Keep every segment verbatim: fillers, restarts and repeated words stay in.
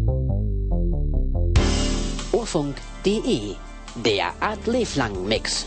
Urfunk.de, der Art Leblang Mix.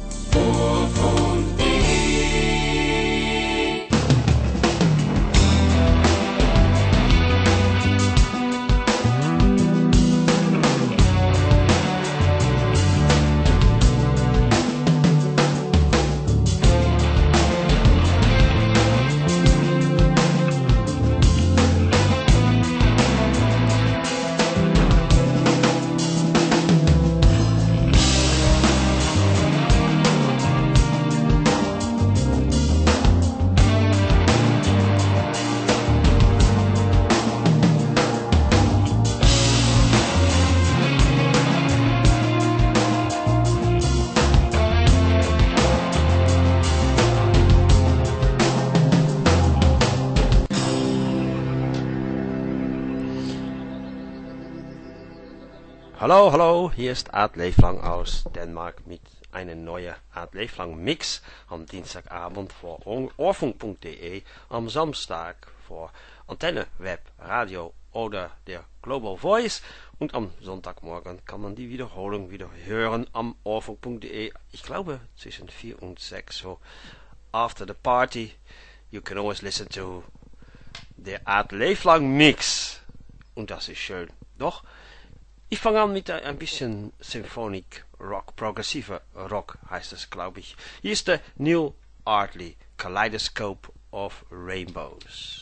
Hallo, hallo, hier ist Art Leblang aus Dänemark mit einem neuen Art Leblang Mix am Dienstagabend für Ohrfunk.de, am Samstag für Antenne, Web, Radio oder der Global Voice und am Sonntagmorgen kann man die Wiederholung wieder hören am Ohrfunk.de, ich glaube zwischen vier und sechs, so after the party you can always listen to the Art Leblang Mix und das ist schön, doch? Ich fange an mit ein bisschen Symphonic Rock, progressiver Rock heißt es, glaube ich. Hier ist der Neil Artley, Kaleidoscope of Rainbows.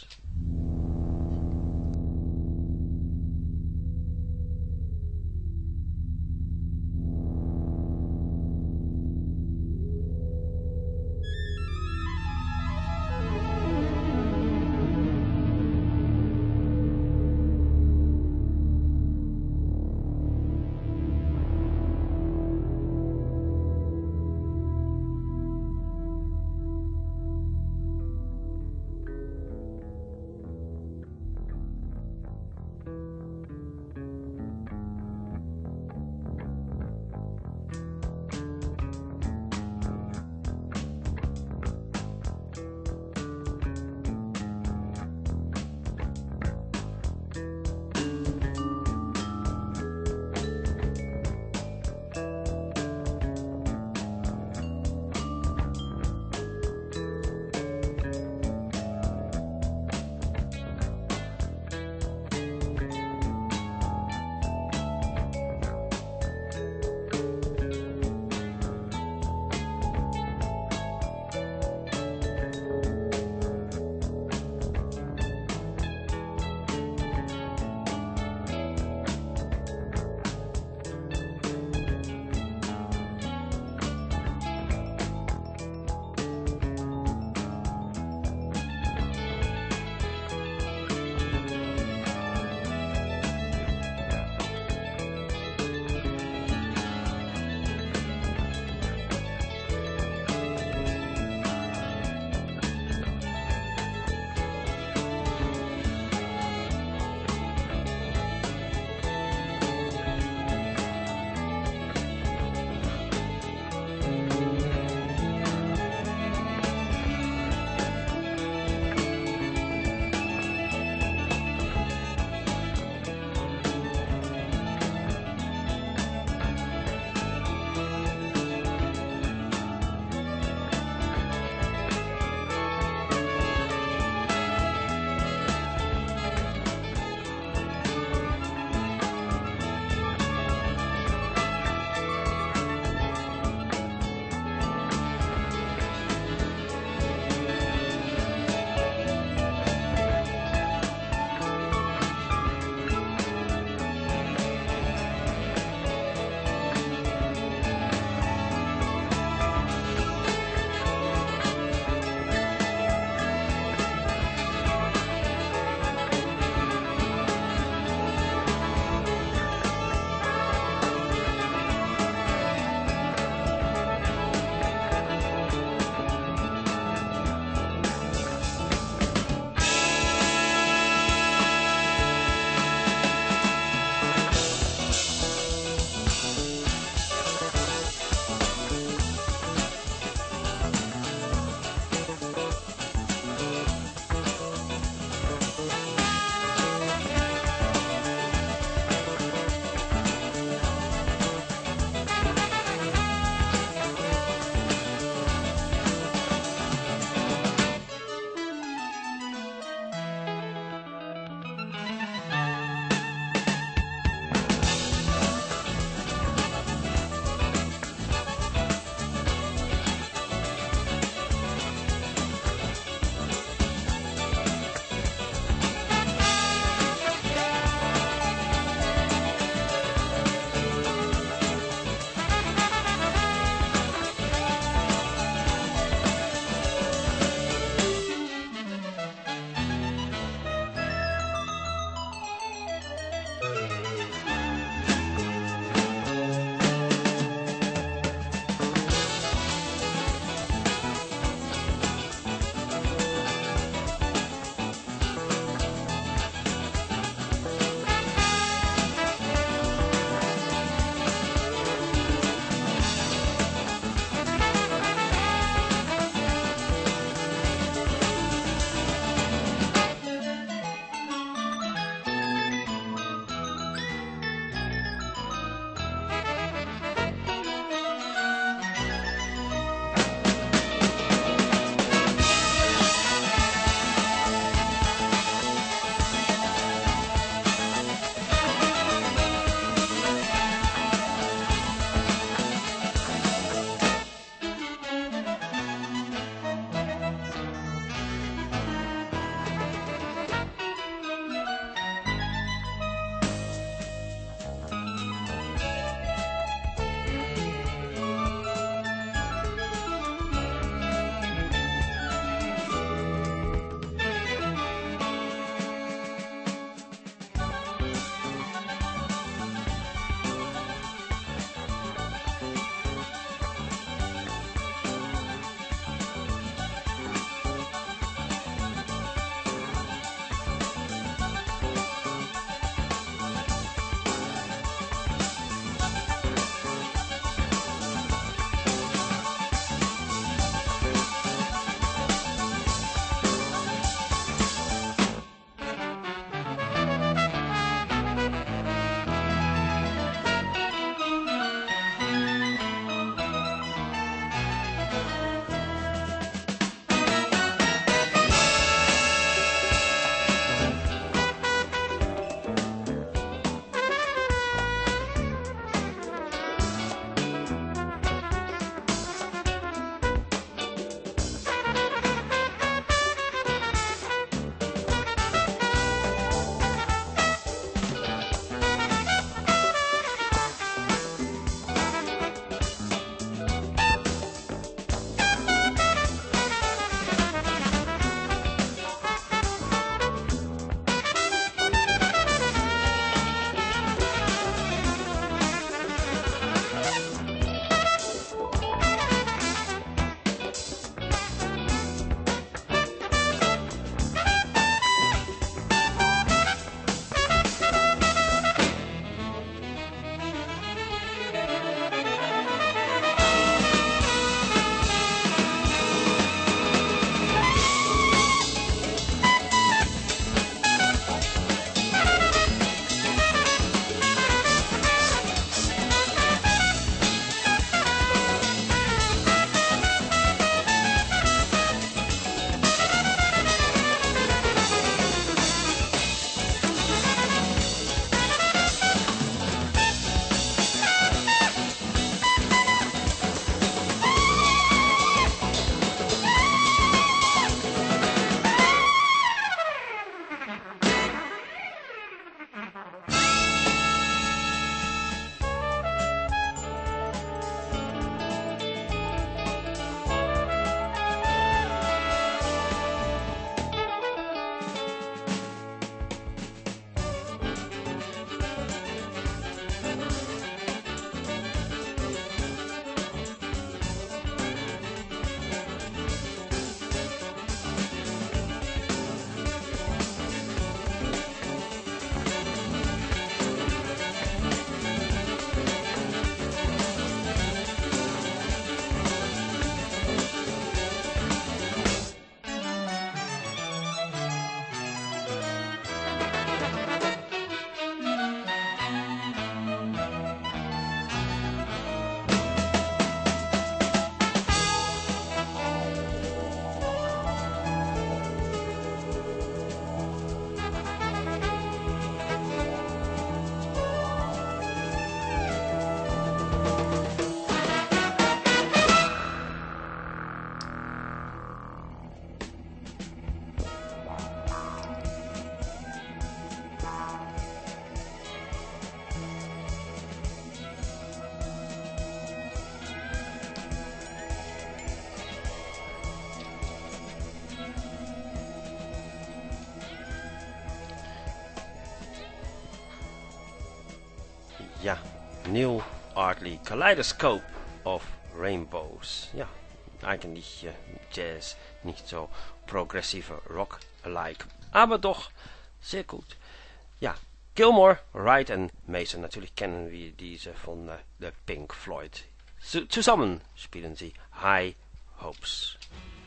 ja, Neil Ardley, Kaleidoscope of Rainbows. Ja, eigentlich äh, Jazz, nicht so progressive Rock-alike, aber doch sehr gut. Ja, Gilmore, Wright und Mason, natürlich kennen wir diese von äh, der Pink Floyd. Zu zusammen spielen sie High Hopes.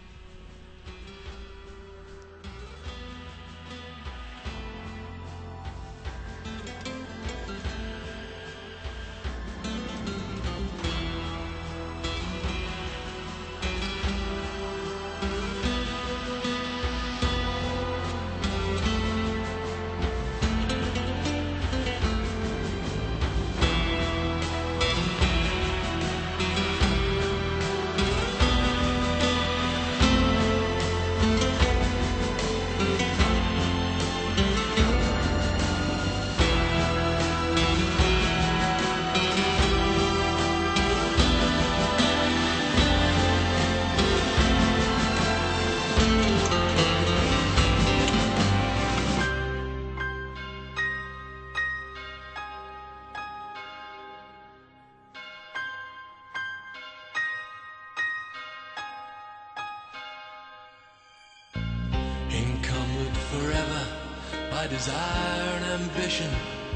Encumbered forever by desire and ambition,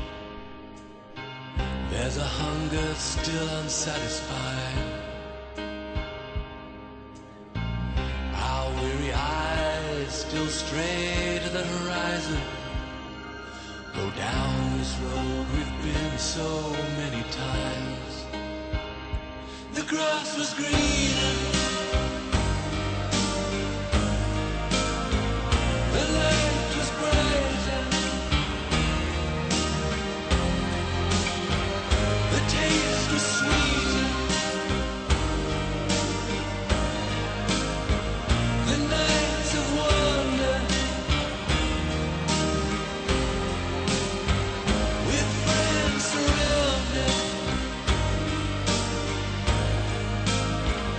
there's a hunger still unsatisfied. Our weary eyes still stray to the horizon, go down this road we've been so many times. The grass was greener, the light was brighter, the taste was sweeter, the nights of wonder, with friends surrounded,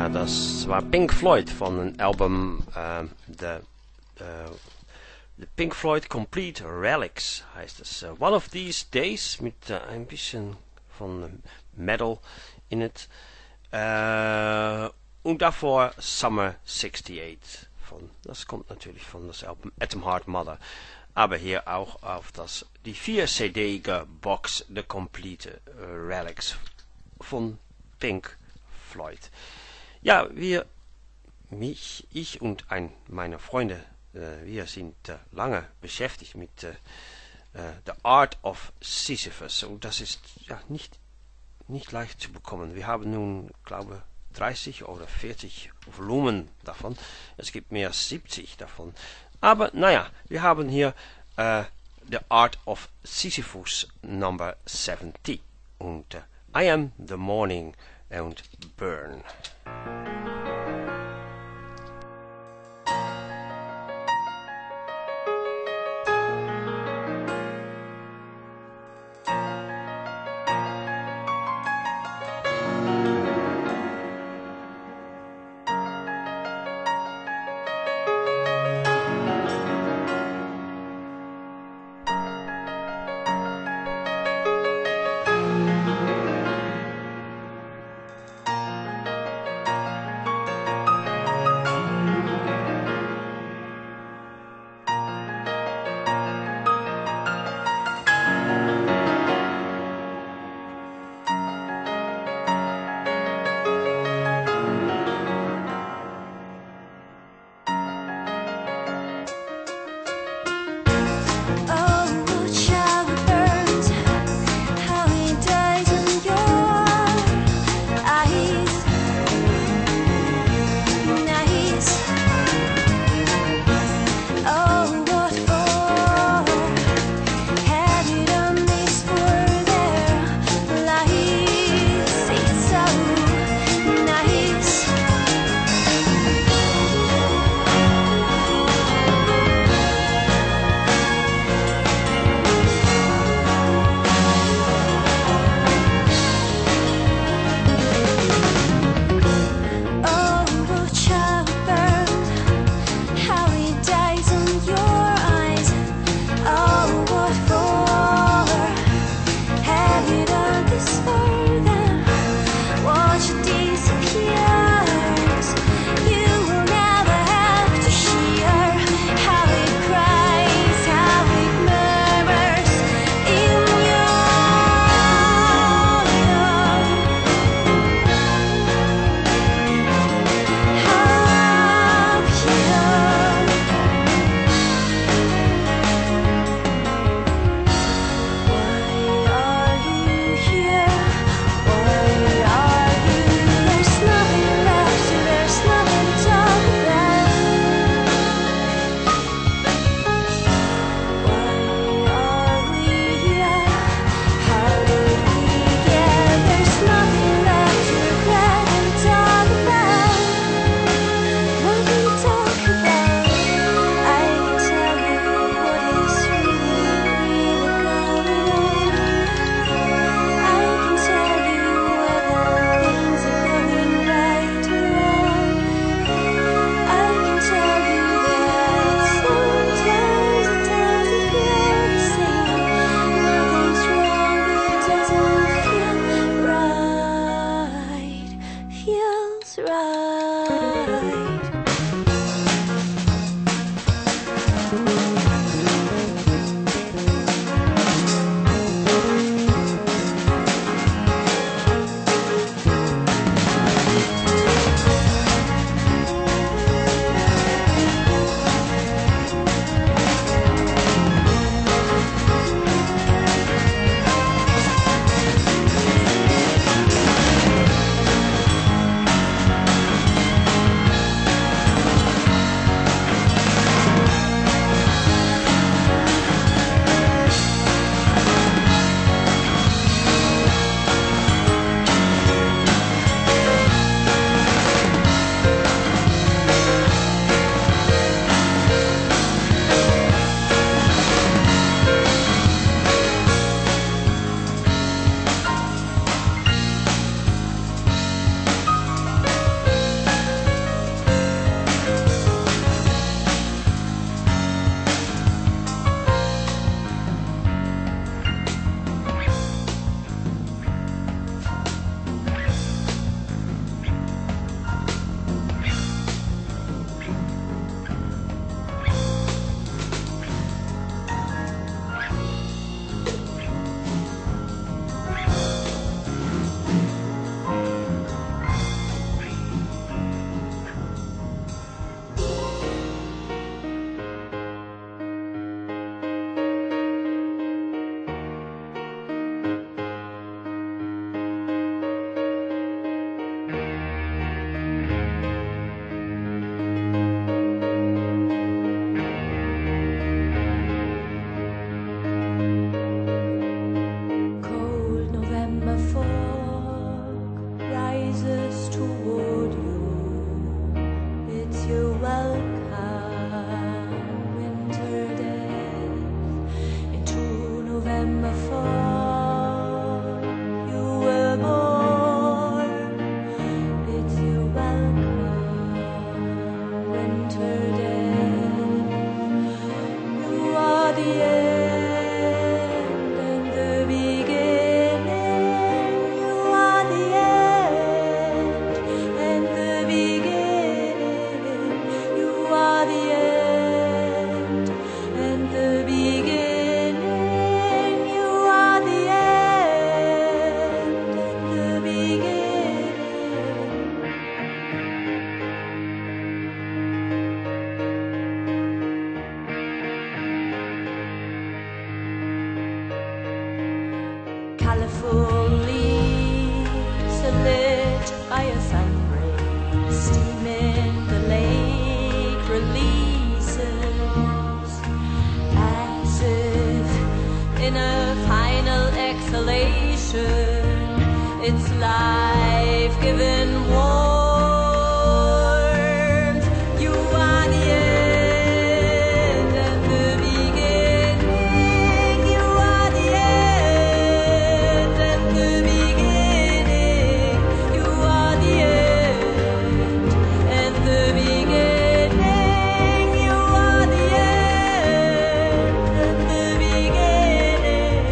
Ja, das war Pink Floyd von een album, uh, de, uh, de Pink Floyd Complete Relics heißt es. Uh, One of These Days, mit uh, ein bisschen von Metal in het. Uh, und davor Summer sixty-eight. Von, das kommt natürlich von das Album Atom Heart Mother. Aber hier auch auf das, die vier C D-ige Box, The Complete uh, Relics von Pink Floyd. Ja, wir, mich, ich und ein, meine Freunde, äh, wir sind äh, lange beschäftigt mit äh, The Art of Sisyphus. Und das ist ja nicht, nicht leicht zu bekommen. Wir haben nun, glaube dreißig oder vierzig Volumen davon. Es gibt mehr als siebzig davon. Aber naja, wir haben hier äh, The Art of Sisyphus Number seventy. Und äh, I Am the Morning and Burn. full leaves are lit by a sun ray. Steam in the lake releases as if in a final exhalation. It's life-given warmth. You are the end and the beginning. You are the end and the beginning. You are the end and the beginning. You are the end and the beginning.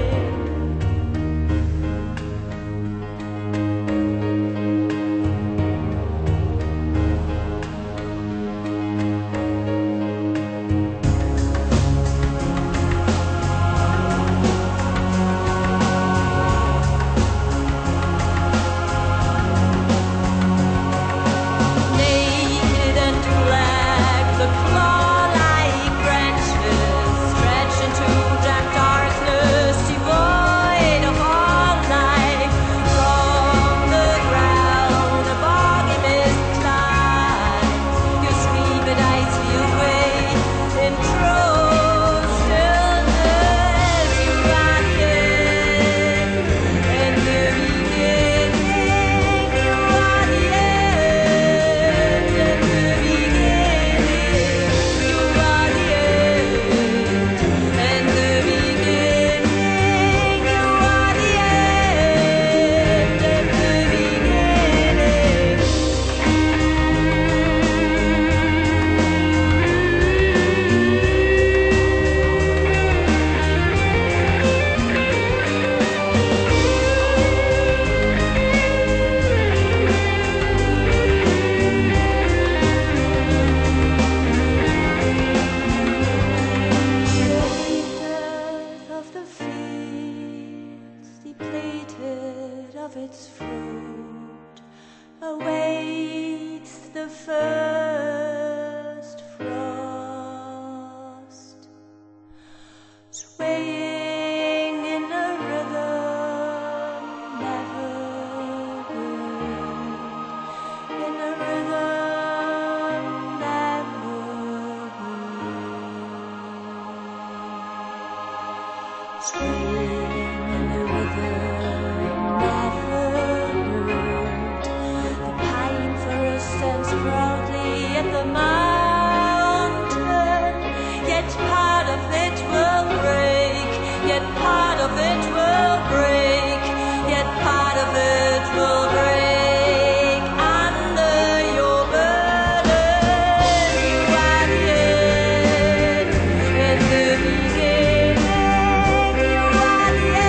Naked and black, the claw-like branches stretch into dark darkness, devoid of all life. From the ground, a boggy mist climbs. You sweep it icily away in true stillness. You are the end and the beginning. You are the end and the beginning. You are the end and the beginning. You are the end and the beginning. Death of the fields, depleted of its fruit, awaits the first frost. Swaying in a rhythm never heard, in a rhythm never heard. Swaying in a rhythm never heard. The pine forest stands proudly at the mountain, yet part of it will break, yet part of it will break, yet part of it will break under your burden. You are the end and the beginning. You are the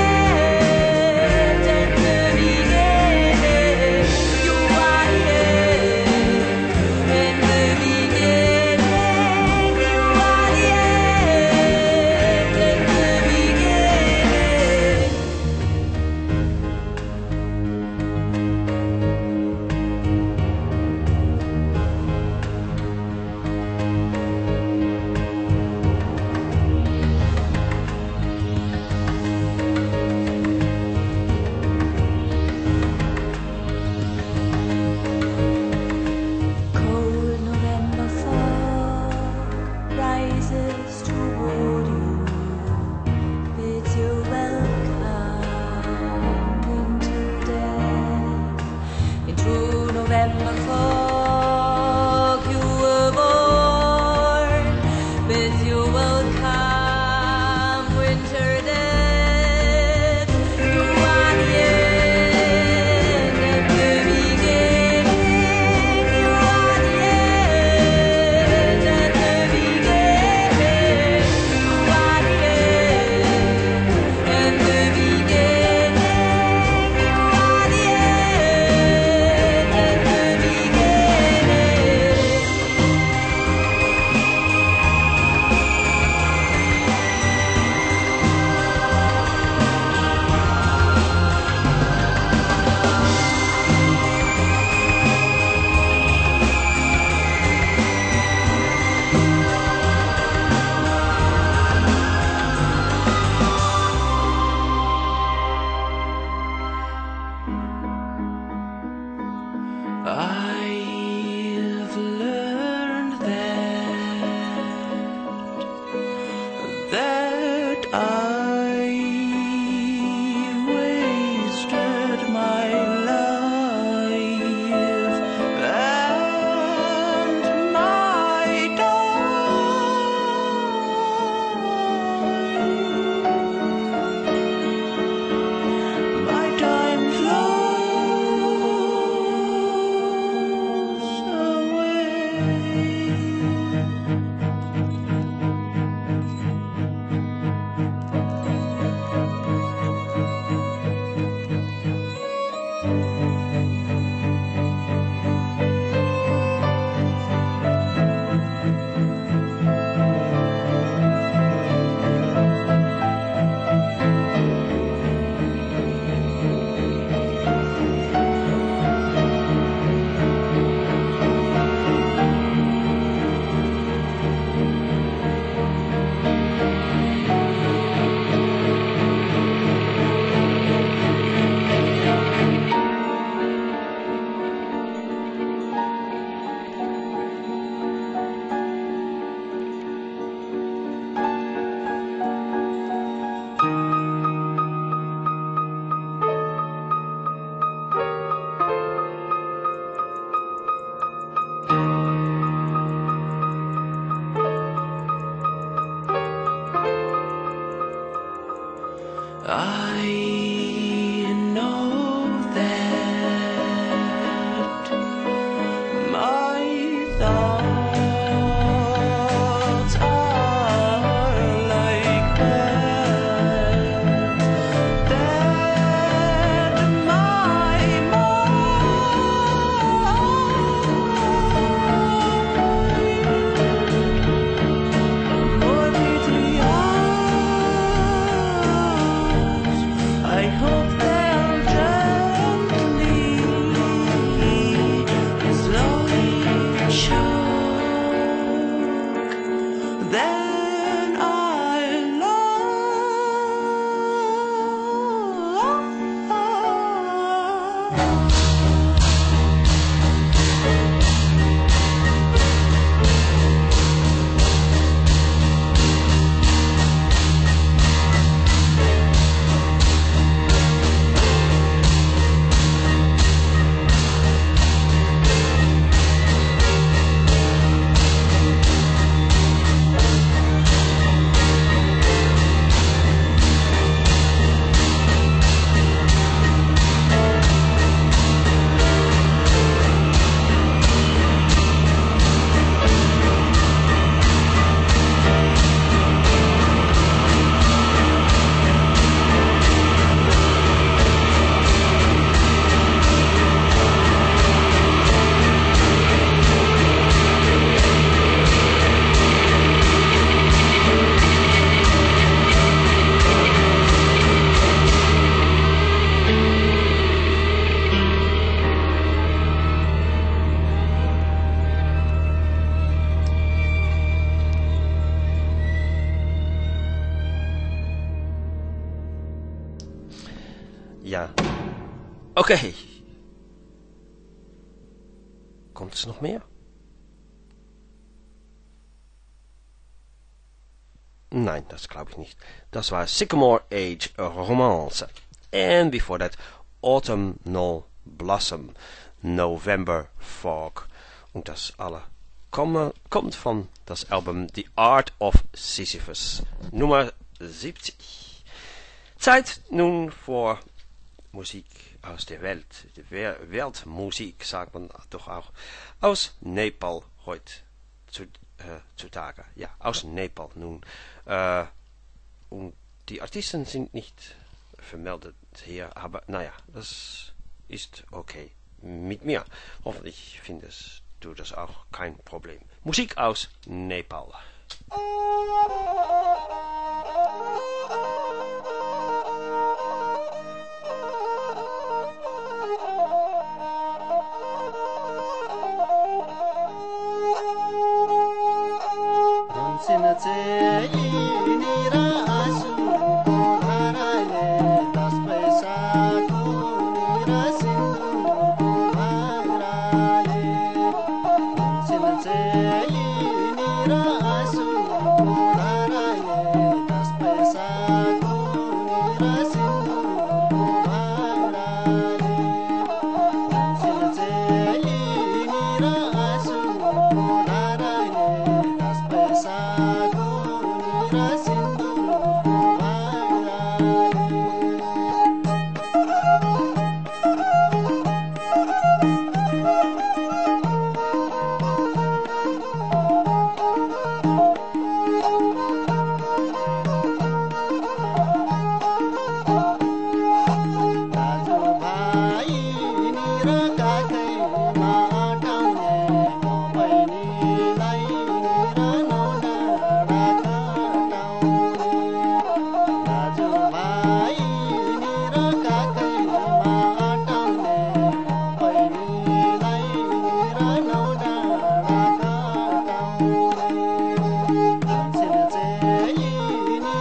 that I wasted my life and my time. My time flows away. I know that my thoughts are like that, that my mind more deeply I hope they'll gently, slowly choke. Then I'll love. Ja. Oké. Okay. Komt er nog meer? Nein, das glaube ich nicht. Das war Sycamore Age Romance. And before that, Autumnal Blossom, November Fog. Und das alle komme, kommt von das Album The Art of Sisyphus, Nummer siebzig. Zeit nun für Musik aus der Welt. Die Weltmusik sagt man doch auch. Aus Nepal heute zu, äh, zutage. Ja, aus Nepal nun. Äh, und die Artisten sind nicht vermeldet hier, aber naja, das ist okay mit mir. Hoffentlich findest du das auch kein Problem. Musik aus Nepal. Nira asu, nara ye.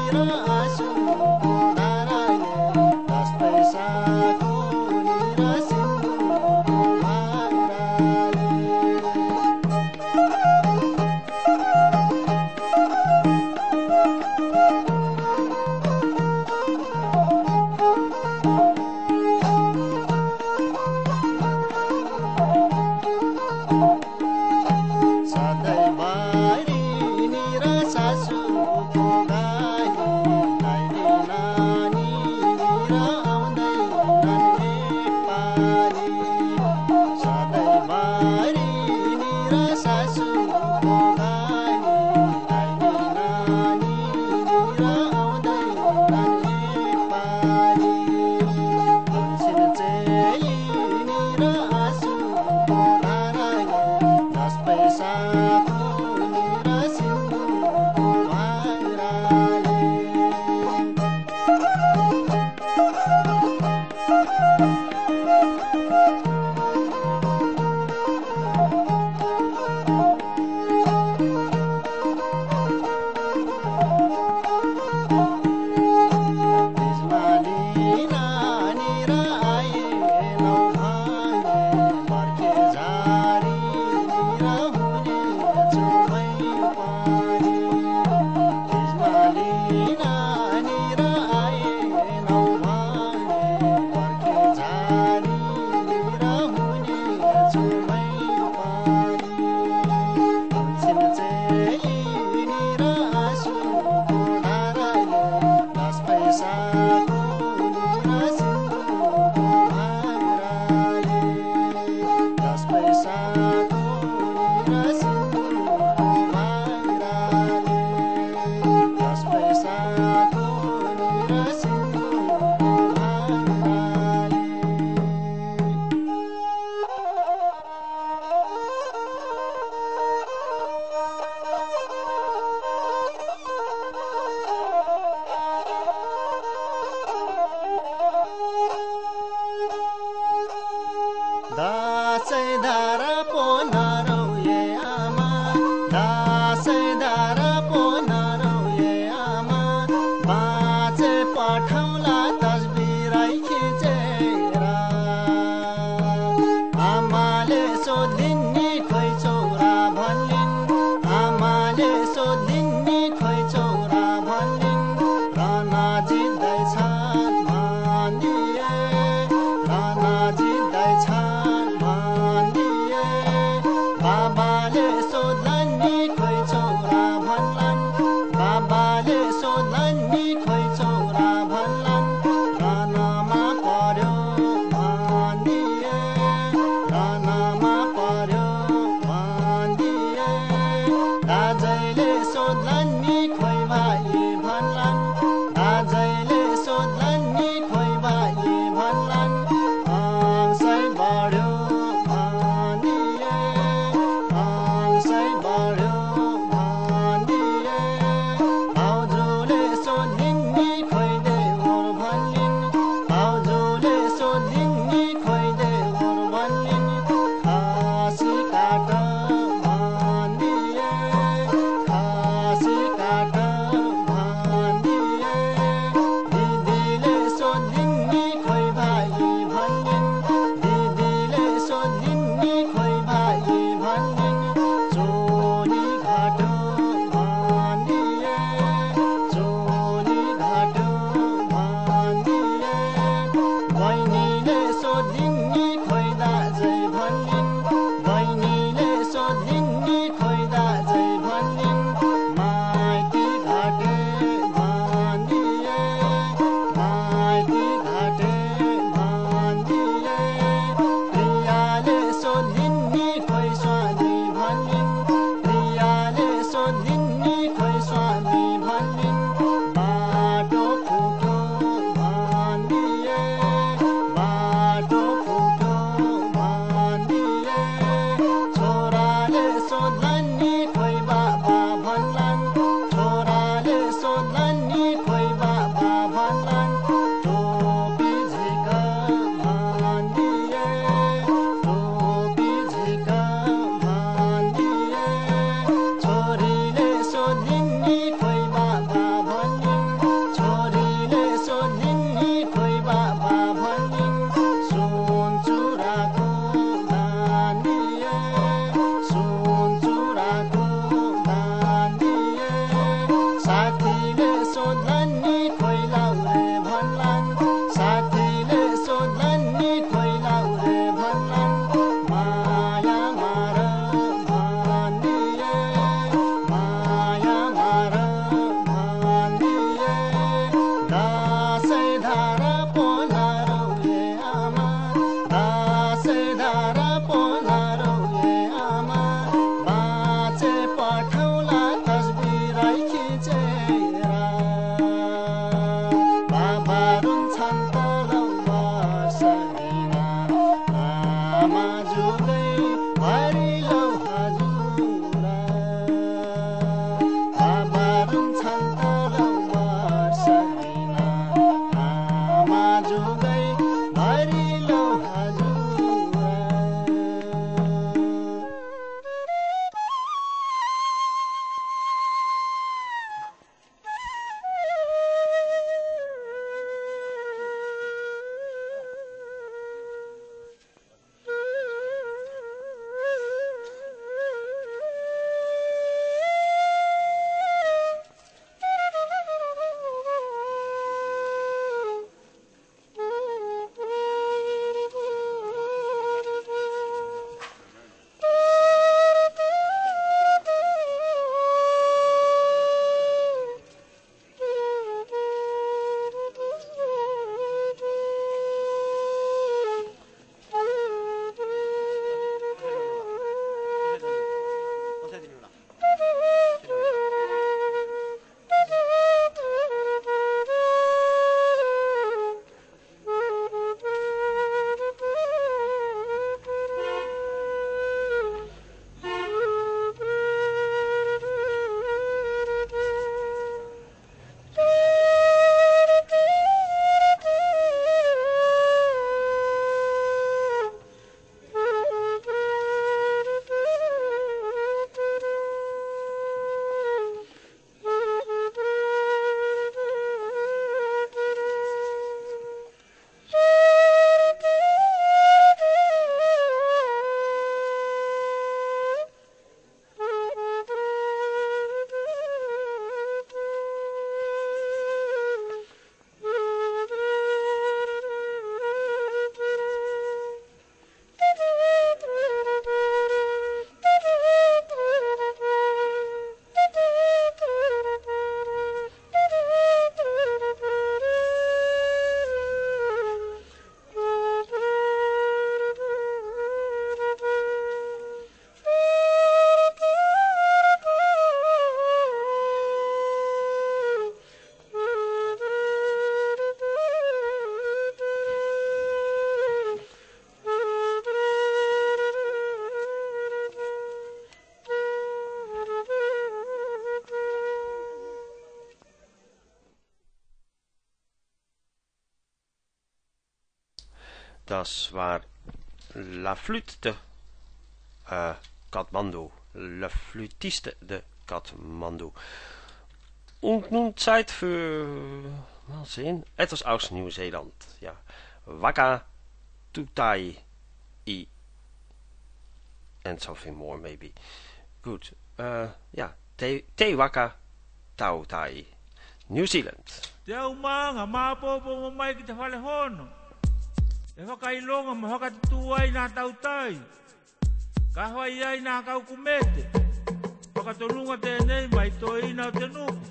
Thank you. सोध्लान् नि खोइलाउ रे भन्लान् साथीले सोध्लान् नि खोइलाउ रे भन्लान् माया मार भन्दिए माया मार भन्दिए दासै धारा पोलारौ ए आमा दासै धारा पोलारौ ए आमा बाँचे पठाउला तस्बिरै खिचेर बाबा रुन्छन् तलौ बसदिन आमा जुगै भरिलौ हजुर बाबा रुन्छन् तलौ बसदिन आमा जुगै भरिलौ हजुर Das war La Flûte de uh, Kathmandu. Le Flûtiste de Kathmandu. Und nun Zeit für, mal sehen, etwas aus Neuseeland. Ja. Waka Tutai I. And something more maybe. Gut. Uh, ja. Te, te Waka Tautai. New Zealand. Te au maanga māpōpō mai ki te whale hono. E whakailonga ma whakatutu ai nā tautai. Ka hoi ai nā kau kumete. Whakatonunga tēnei mai tō ina o te nuku.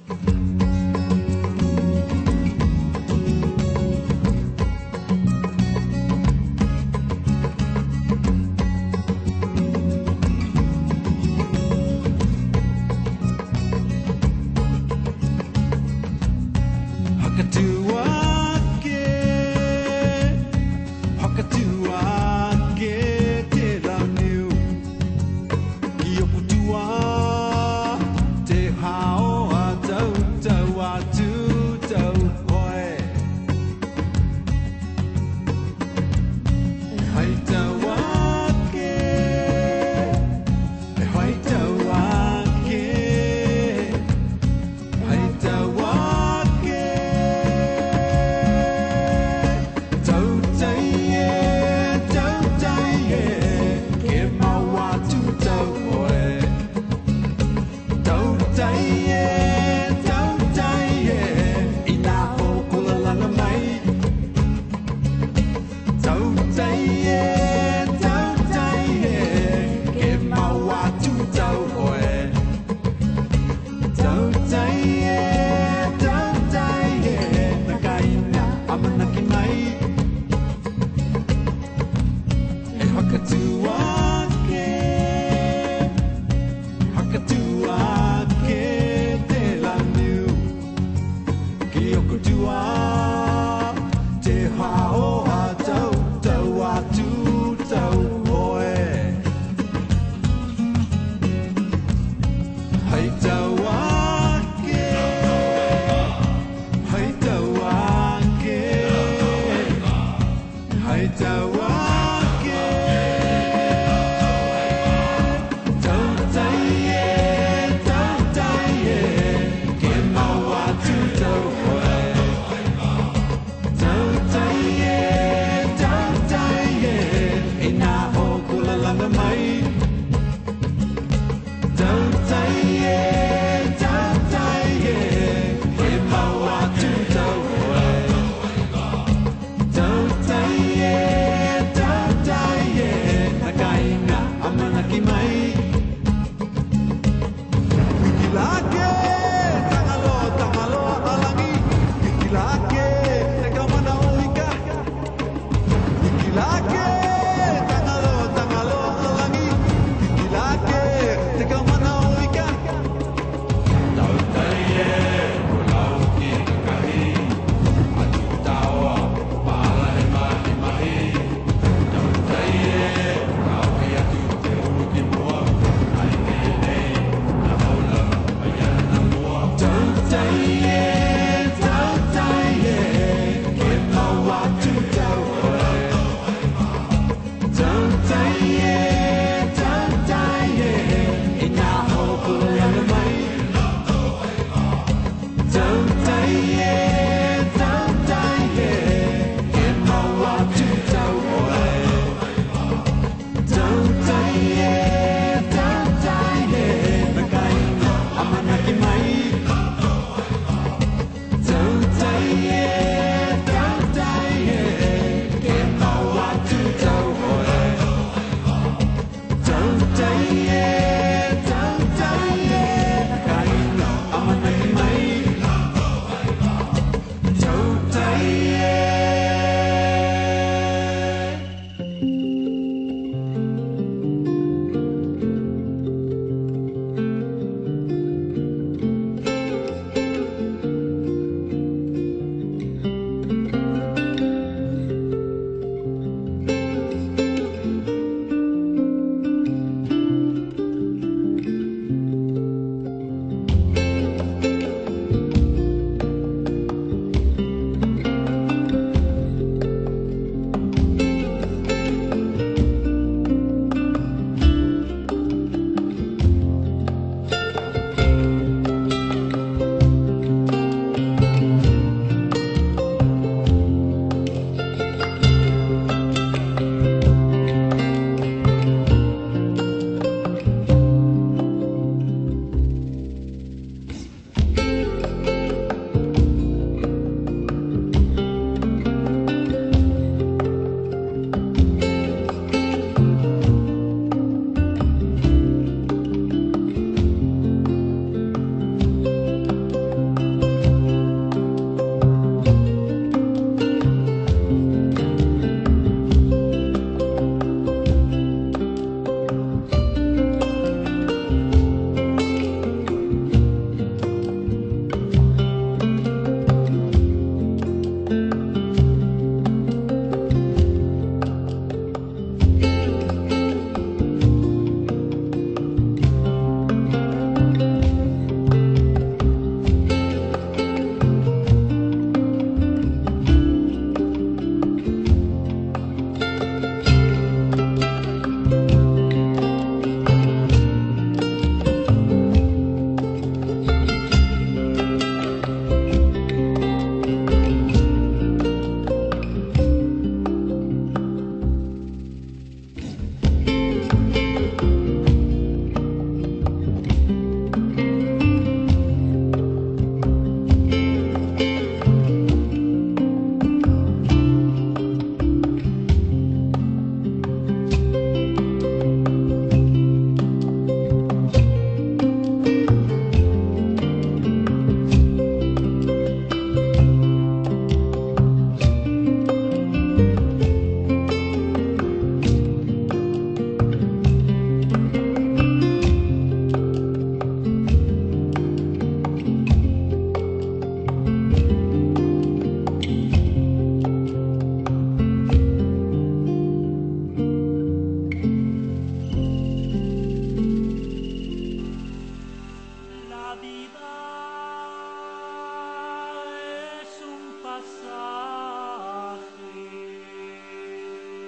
pasaje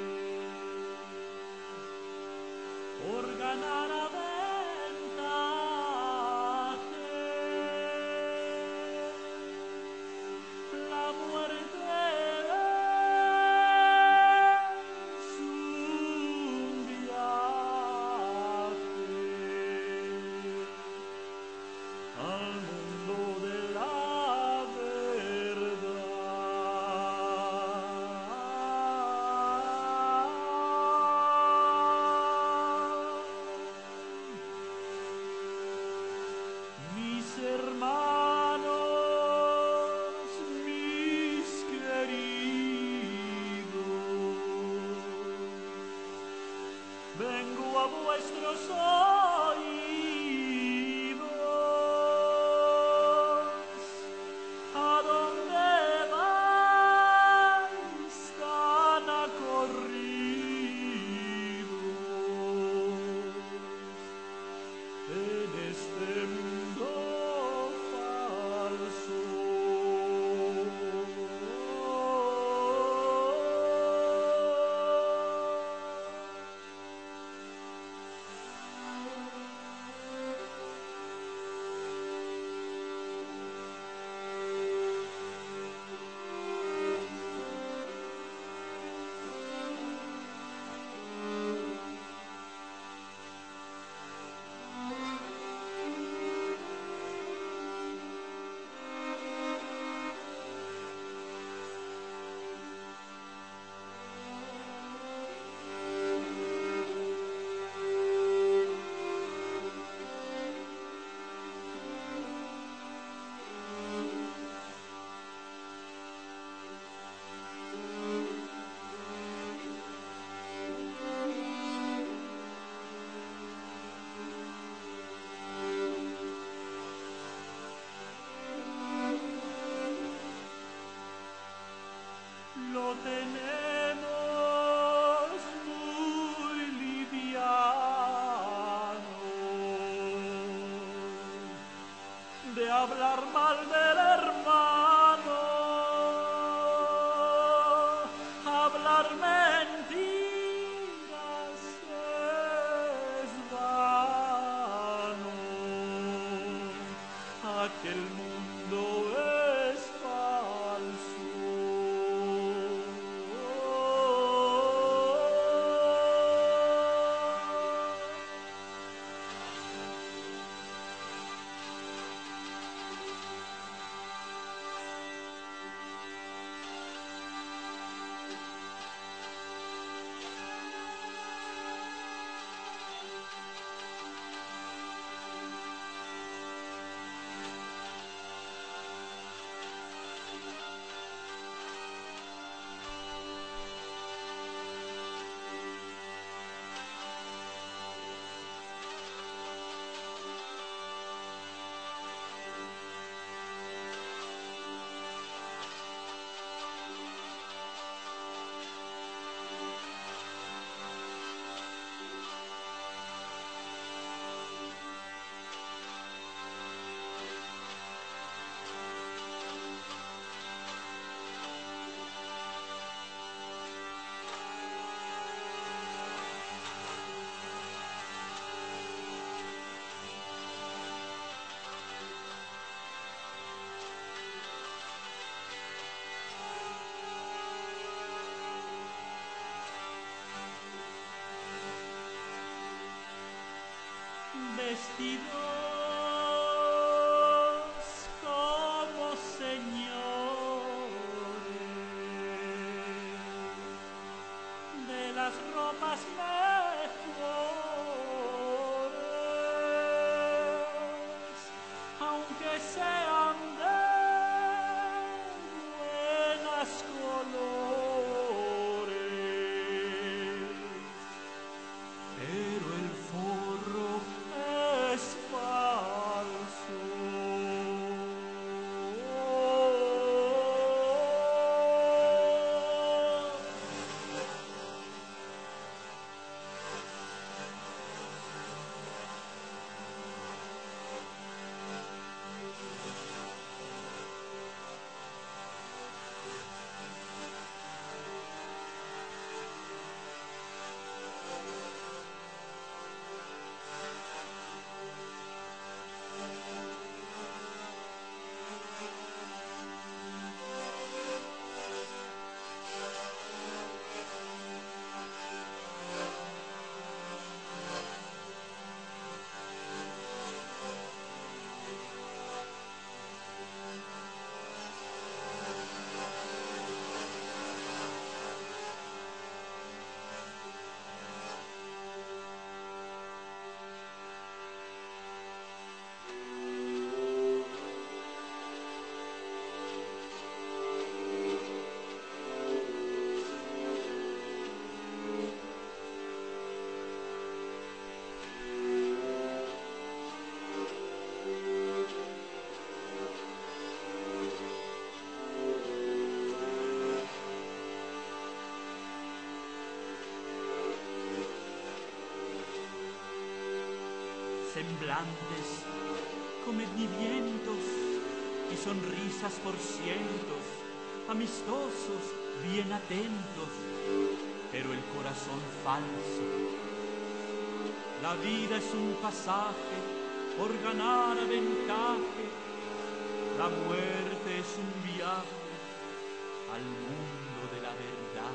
hablar mal del hermano, hablar mentiras es vano. Aquel mundo es falso. Vestidos como señores de las ropas mejores, aunque sean de buenas colores, pero el forro es falso. semblantes comedimientos y sonrisas por cientos, amistosos, bien atentos, pero el corazón falso. La vida es un pasaje por ganar aventaje, la muerte es un viaje al mundo de la verdad.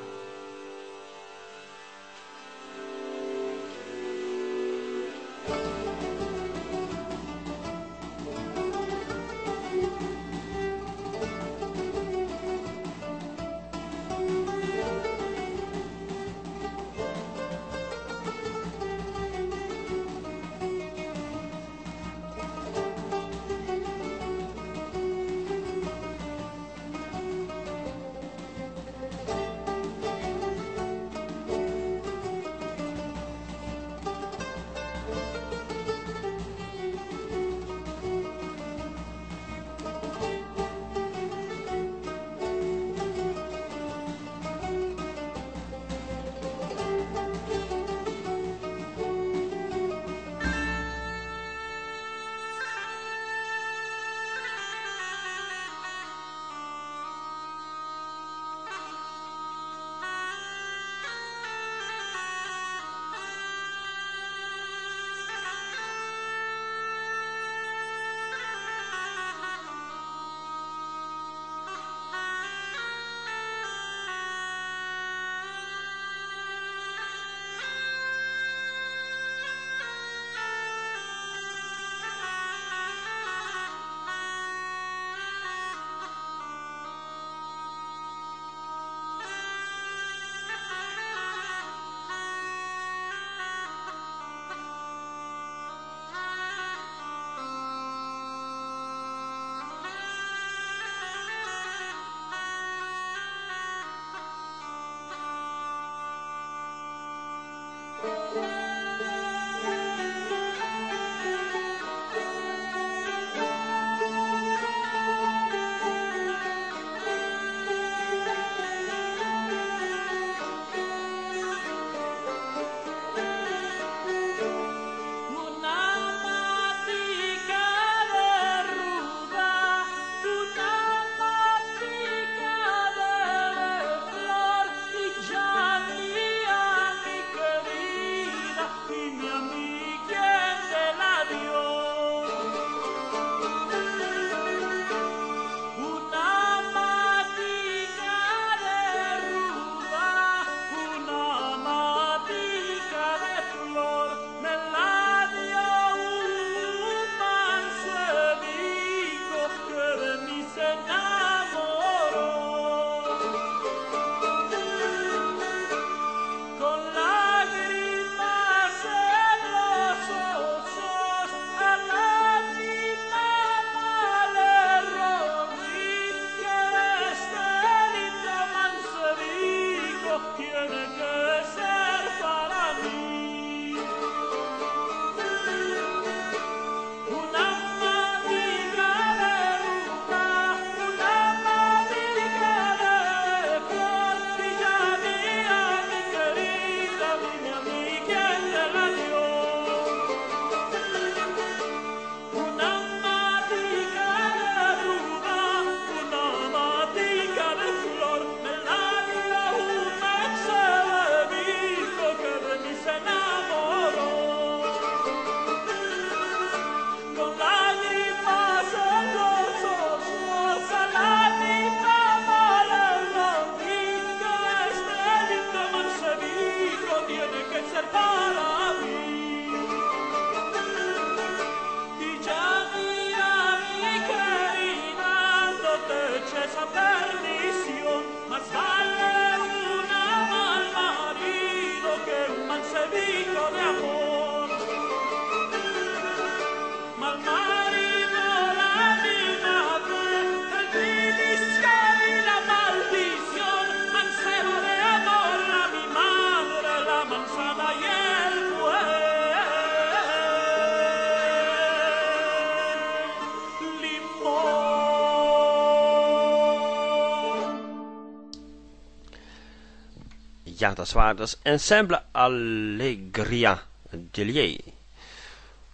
Ja, dat waren dus Ensemble Allegria Delier. Ja, het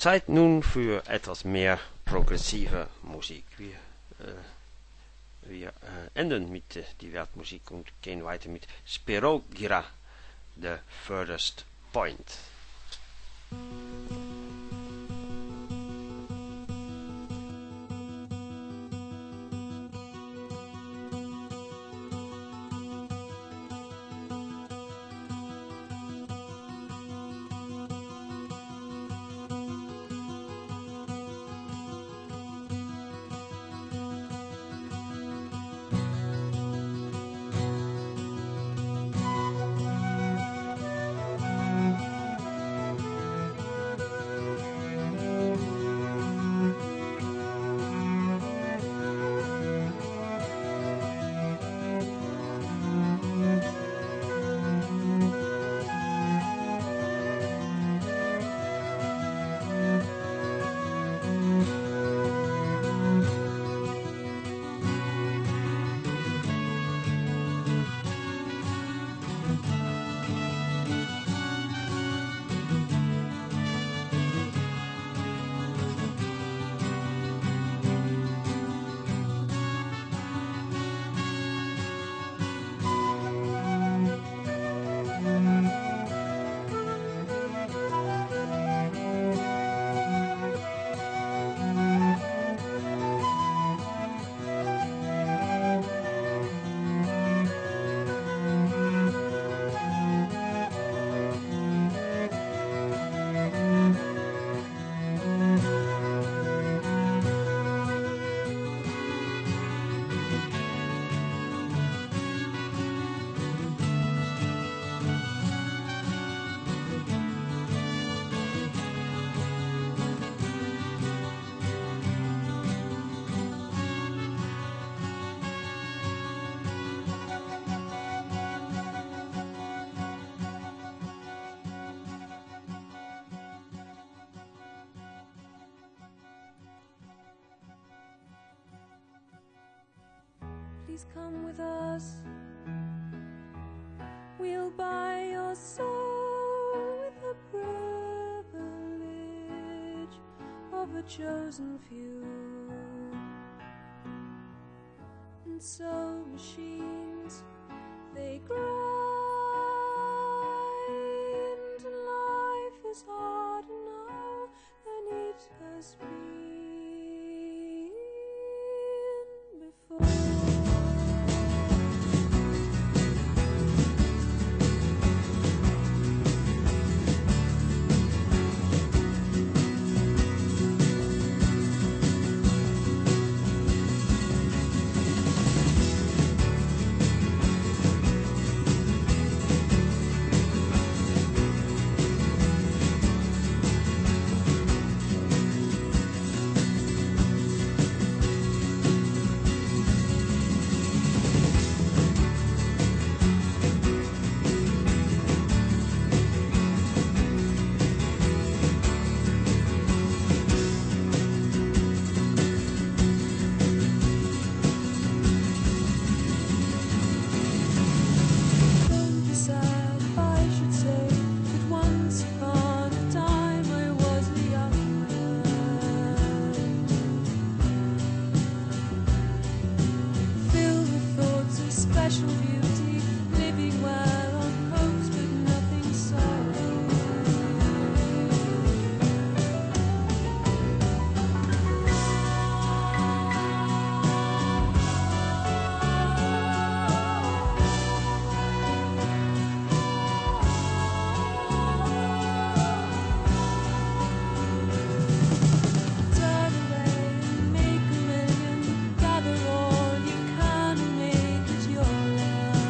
Zeit nun für etwas mehr progressive Musik. Wir, äh, wir äh, enden mit äh, die Weltmusik und gehen weiter mit Spyro Gyra, The Furthest Point. Please come with us. We'll buy your soul with the privilege of a chosen few. And so machines, they grind, and life is harder now than it has been before. Gather all you can, make it your life.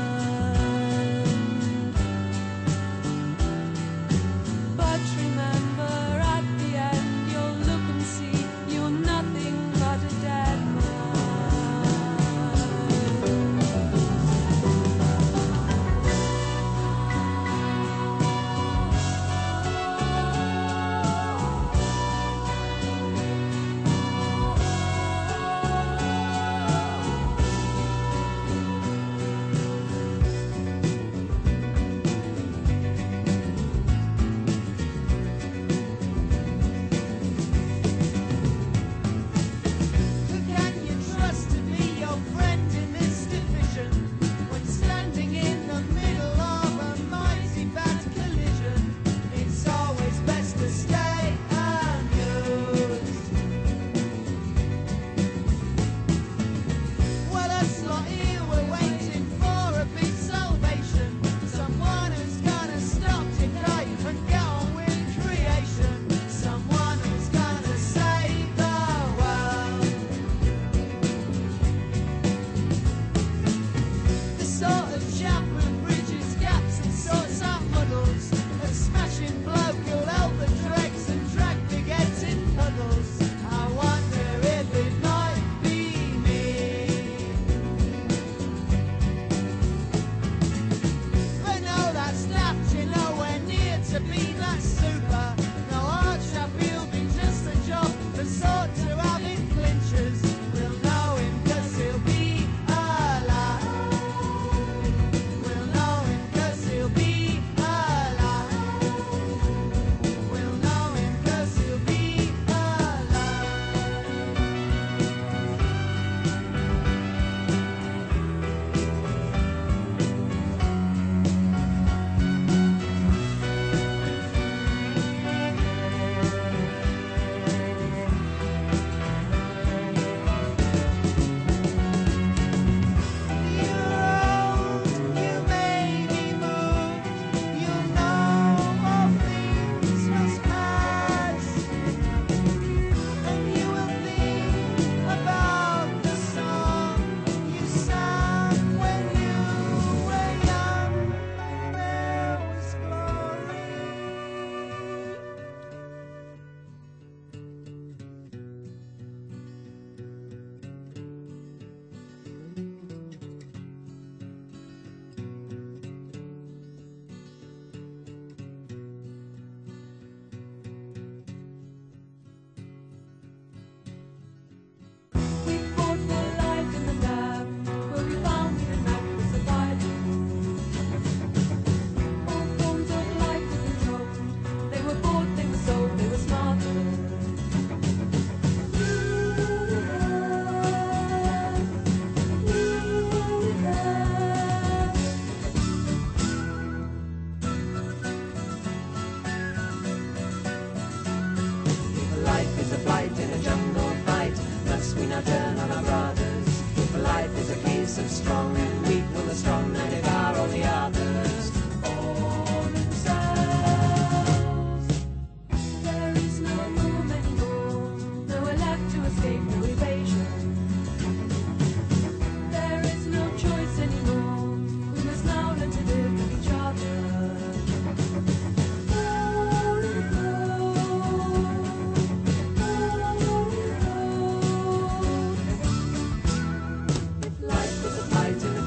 choice of strong and weak, will the strong now devour all the others for themselves. There is no room anymore, nowhere left to escape, no evasion. There is no choice anymore, we must now learn to live with each other. If life was a fight in the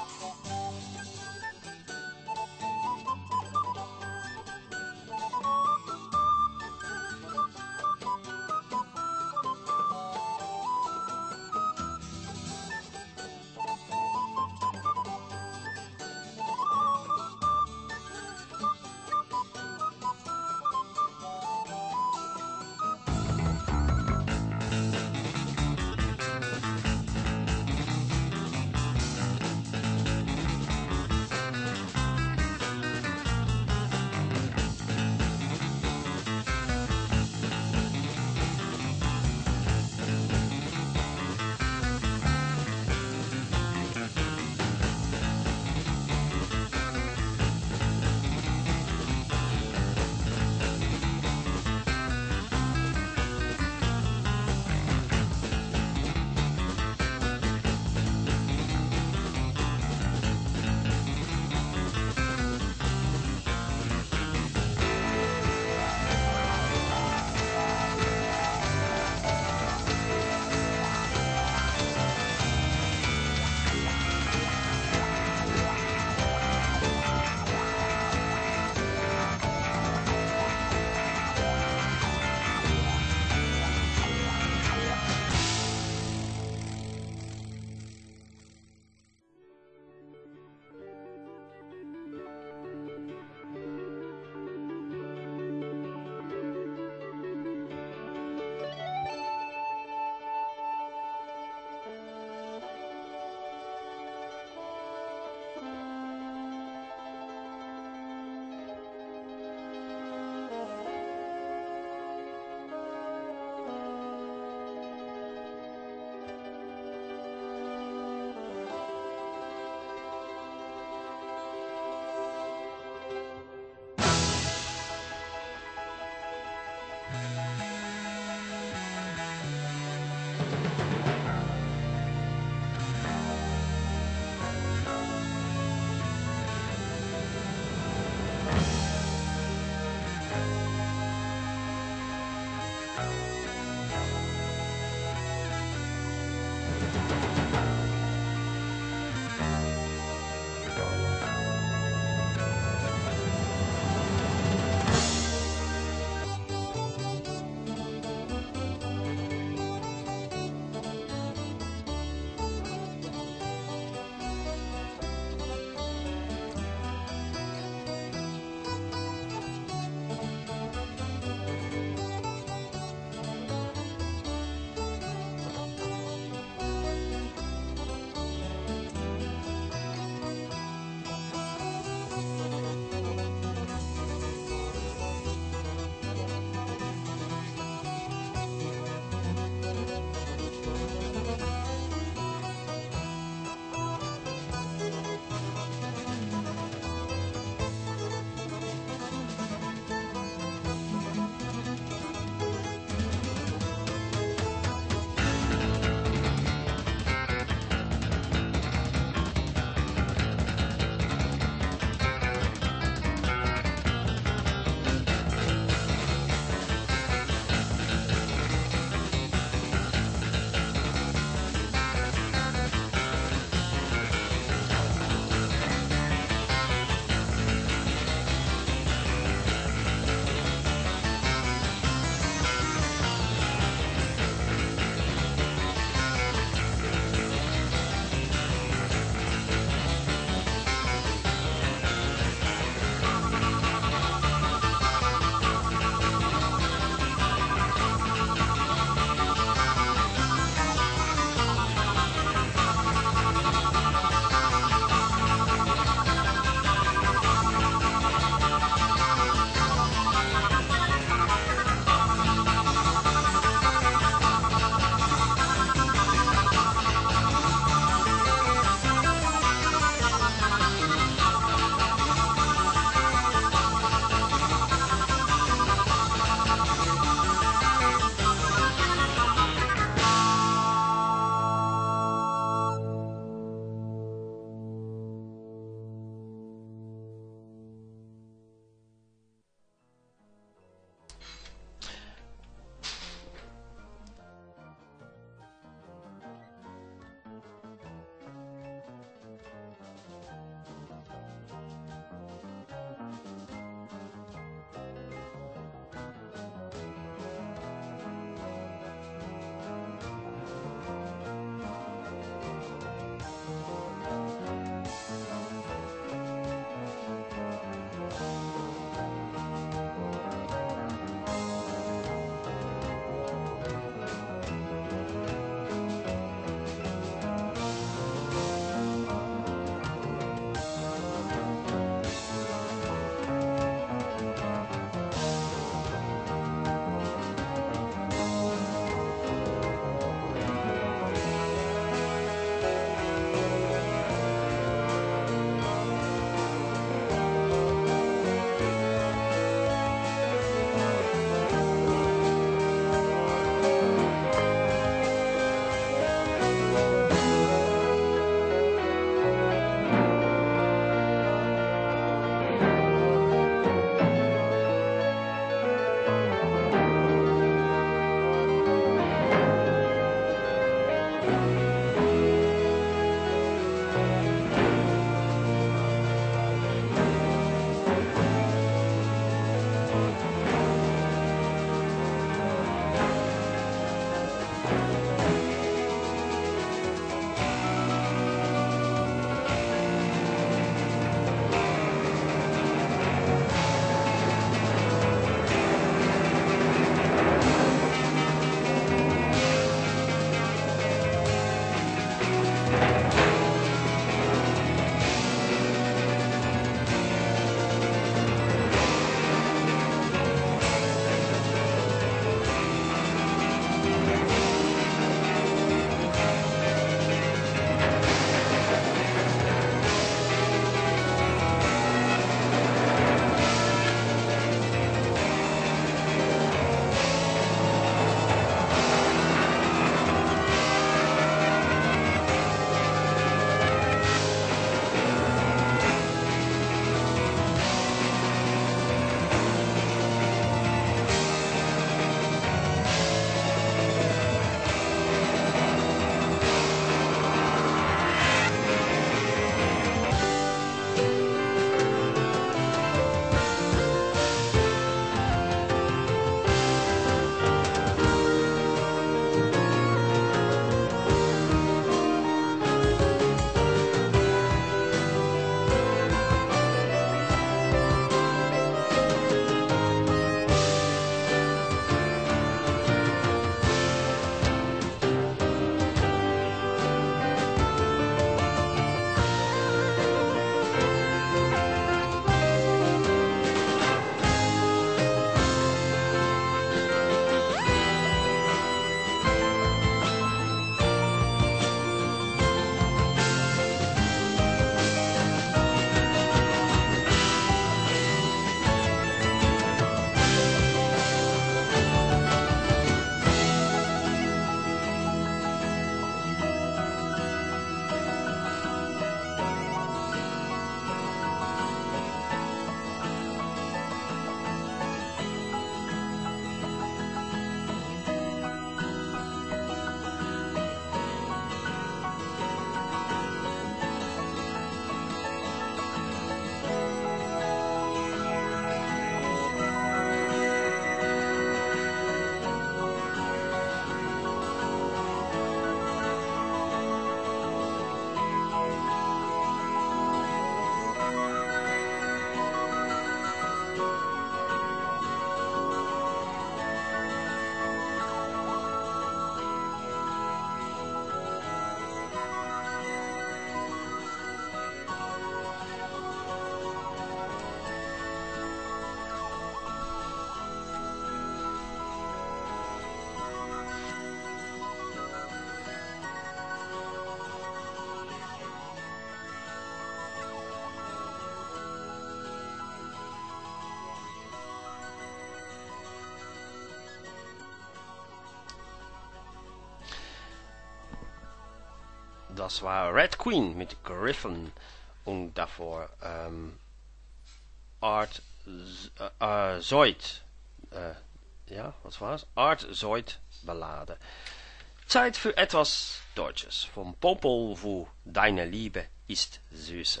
das war Red Queen mit Griffin und davor ähm, Art äh, Zoid. Äh, ja, was war's? Art Zoid Ballade. Zeit für etwas Deutsches. Vom Popol Vuh, deine Liebe ist süßer.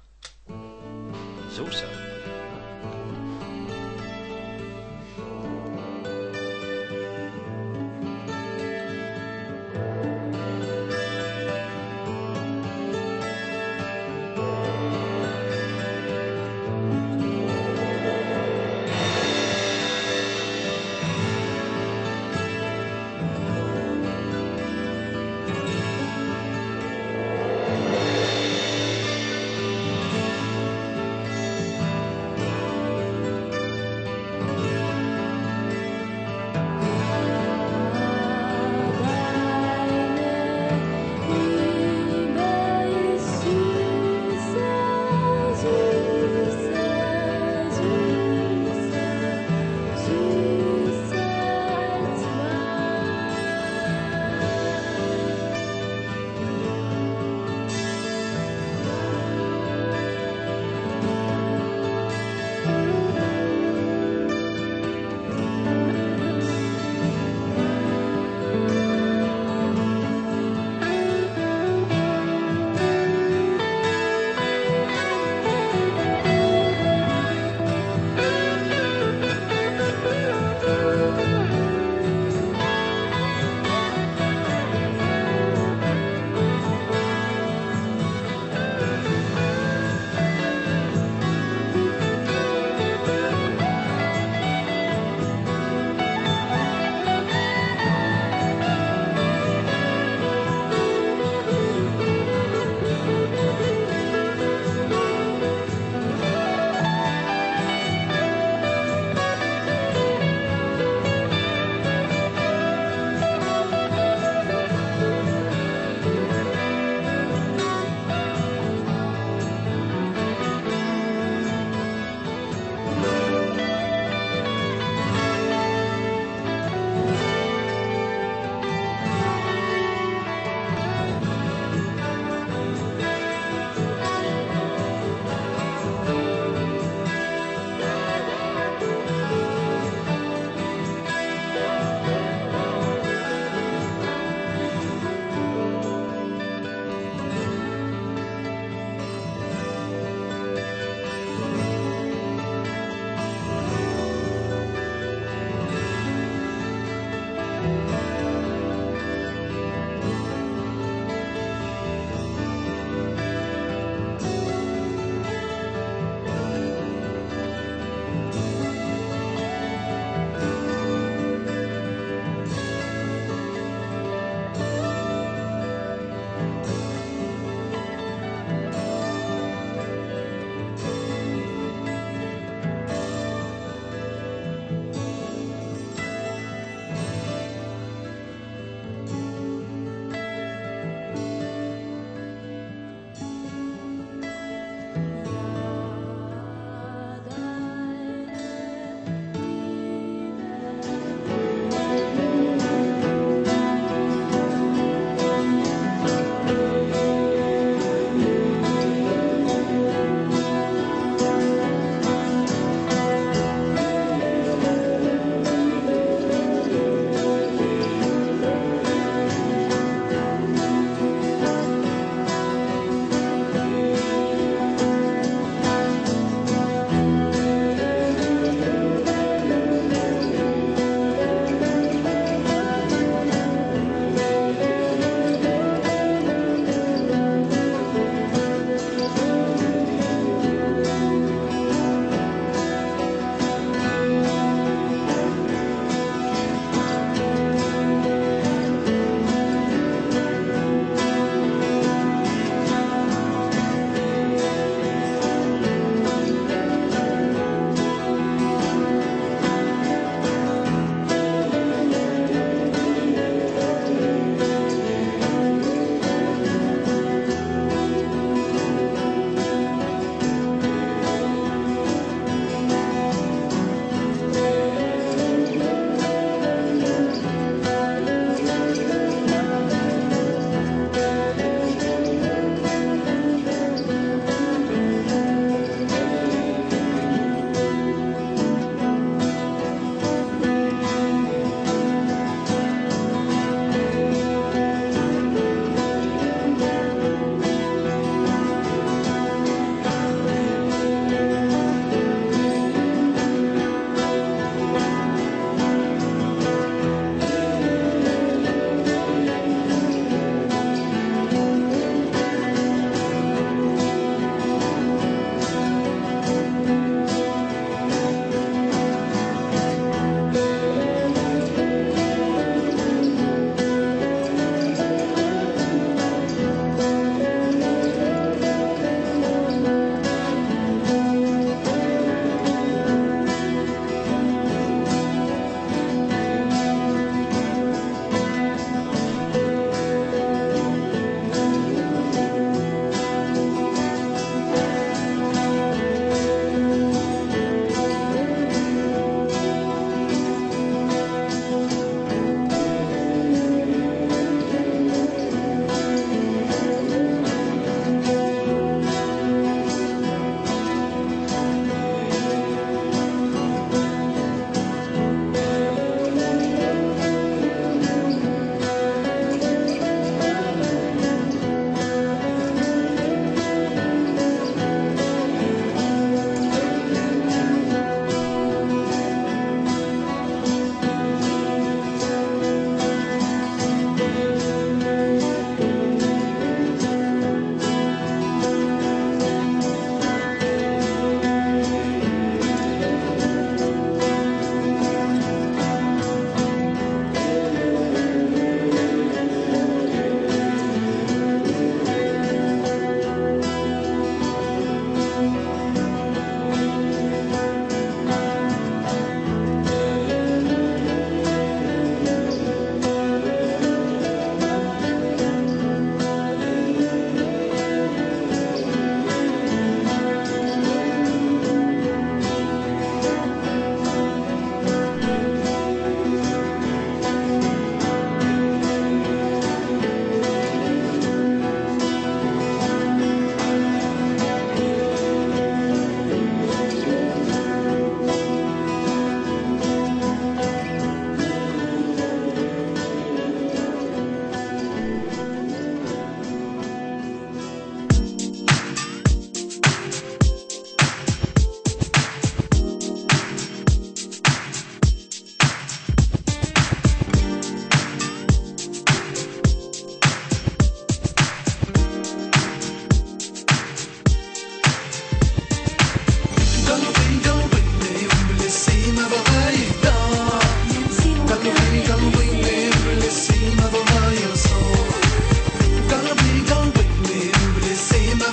Süßer.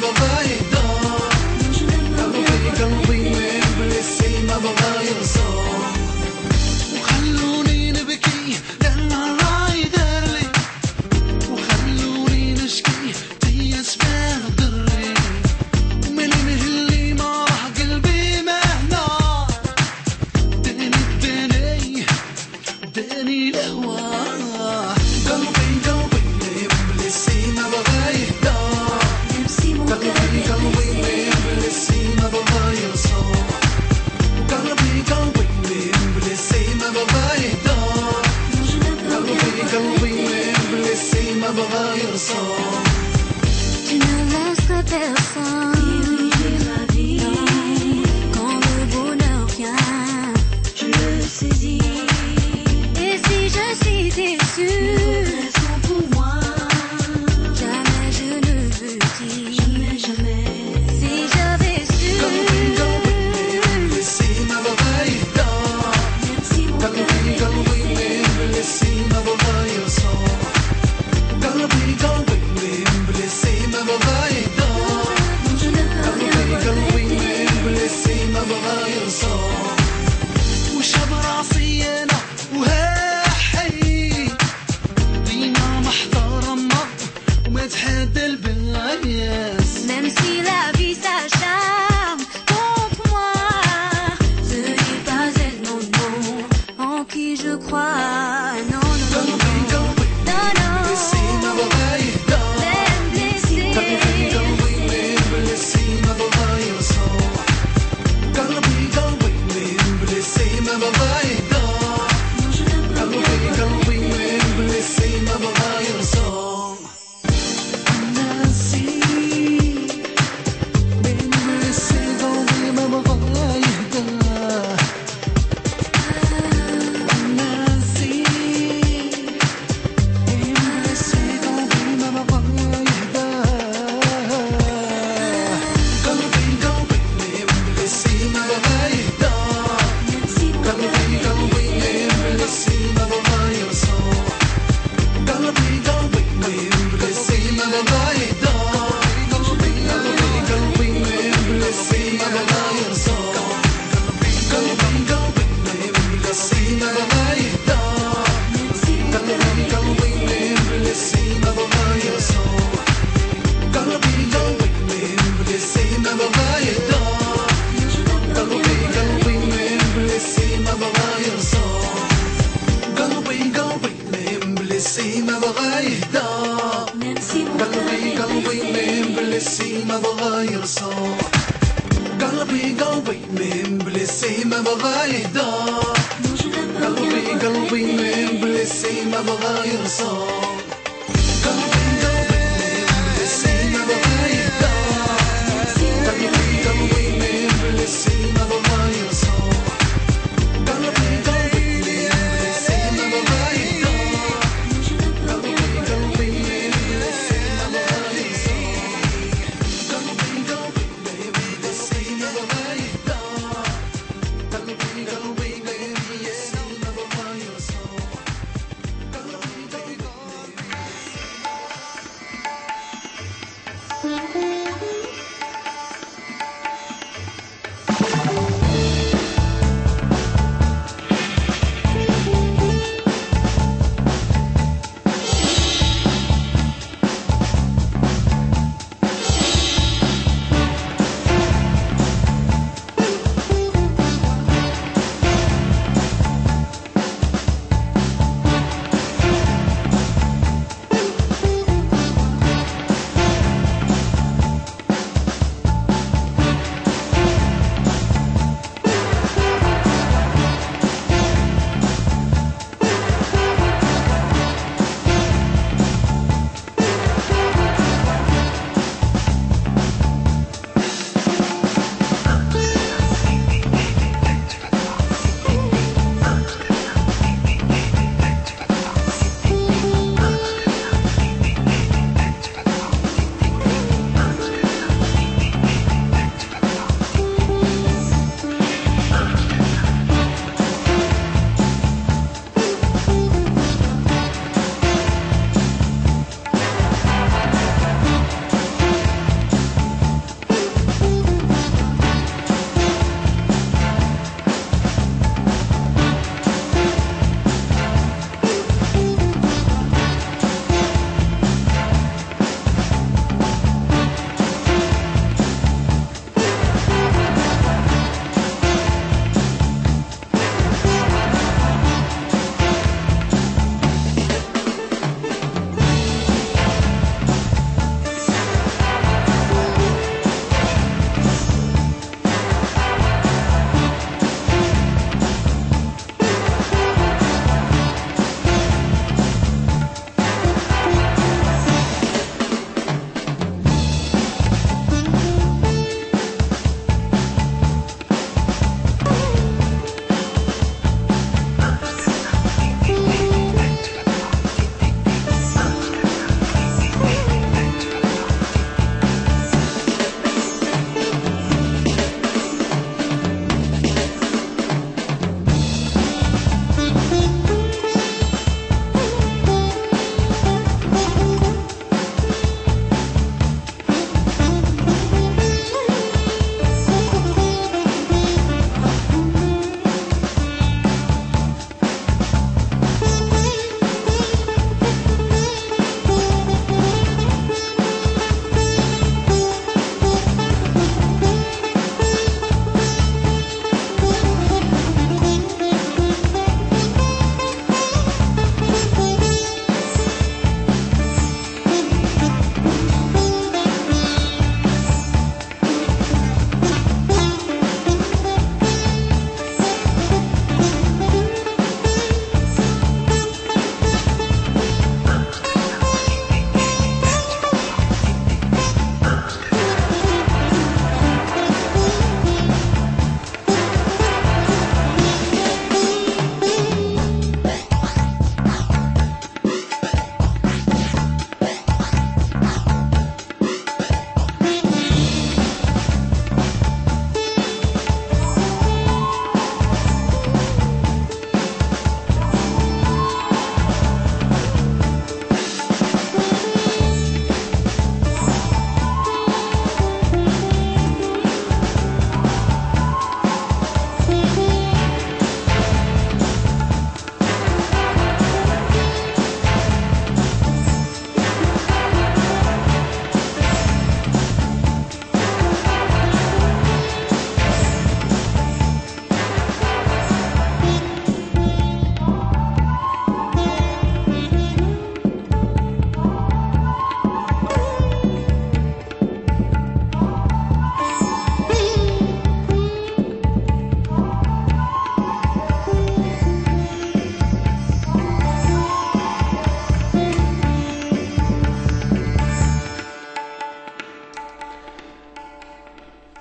بغايدا قلبي قلبي بلسي ما بغاير صوت وخلوني نبكي لأن الراي دارلي وخلوني نشكي تيس بين ضري ومن مهلي ما راح قلبي مهنا دني دني دني لهواه قلبي قلبي بلسي ما بغايدا قلبي قلبي بلسي ما بغاير صوت قلبي قلبي بلسي ما بغايدا قلبي قلبي بلسي ما بغاير صوت Tu ne laisserais personne quand le bonheur vient. Je le saisis. Et si je suis déçue, pour moi, jamais je ne veux dire. Jamais, jamais. Si j'avais su. بلسي ما بغايدا قلبي قلبي بلسي ما بغاير صوت قلبي قلبي بلسي ما بغايدا قلبي قلبي بلسي ما بغاير صوت وشاب راسي انا وهاحي ديما محترمة وما تحدى البايس. Même si la vie s'acharne contre moi, ce n'est pas elle, non, non, en qui je crois. Non, non, non, قلبي non, قلبي non, بلسي ما non. بغايدا Même blessé, قلبي قلبي بلسي ما بغاير صوت قلبي قلبي بلسي ما بغايدا قلبي قلبي بلسي ما بغاير صوت ناسي من بلسي قلبي ما بغايدا ناسي من بلسي قلبي ما بغايدا قلبي قلبي بلسي ما بغايدا قلبي قلبي بلسي ما بغاير صوت قلبي قلبي بلسي ما بغايدا قلبي قلبي بلسي ما بغاير صوت قلبي قلبي بلسي ما بغايدا قلبي قلبي بلسي ما بغاير صوت قلبي قلبي بلسي ما بغايدا قلبي قلبي بلسي ما بغاير صوت قلبي قلبي بلسي ما بغايدا قلبي قلبي بلسي ما بغاير صوت قلبي قلبي بلسي ما بغايدا قلبي قلبي بلسي ما بغاير صوت قلبي قلبي بلسي ما بغايدا قلبي قلبي بلسي ما بغاير صوت قلبي قلبي بلسي ما بغايدا قلبي قلبي بلسي ما بغاير صوت قلبي قلبي بلسي ما بغايدا قلبي قلبي بلسي ما بغاير صوت قلبي قلبي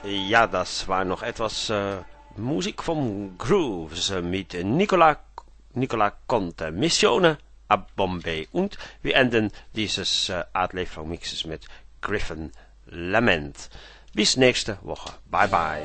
Ja, das war noch etwas äh, Musik vom Grooves äh, mit Nicola, Nicola Conte, Missione a Bombay. Und wir enden dieses äh, Art Leeflang Mixes mit Griffin Lament. Bis nächste Woche. Bye bye.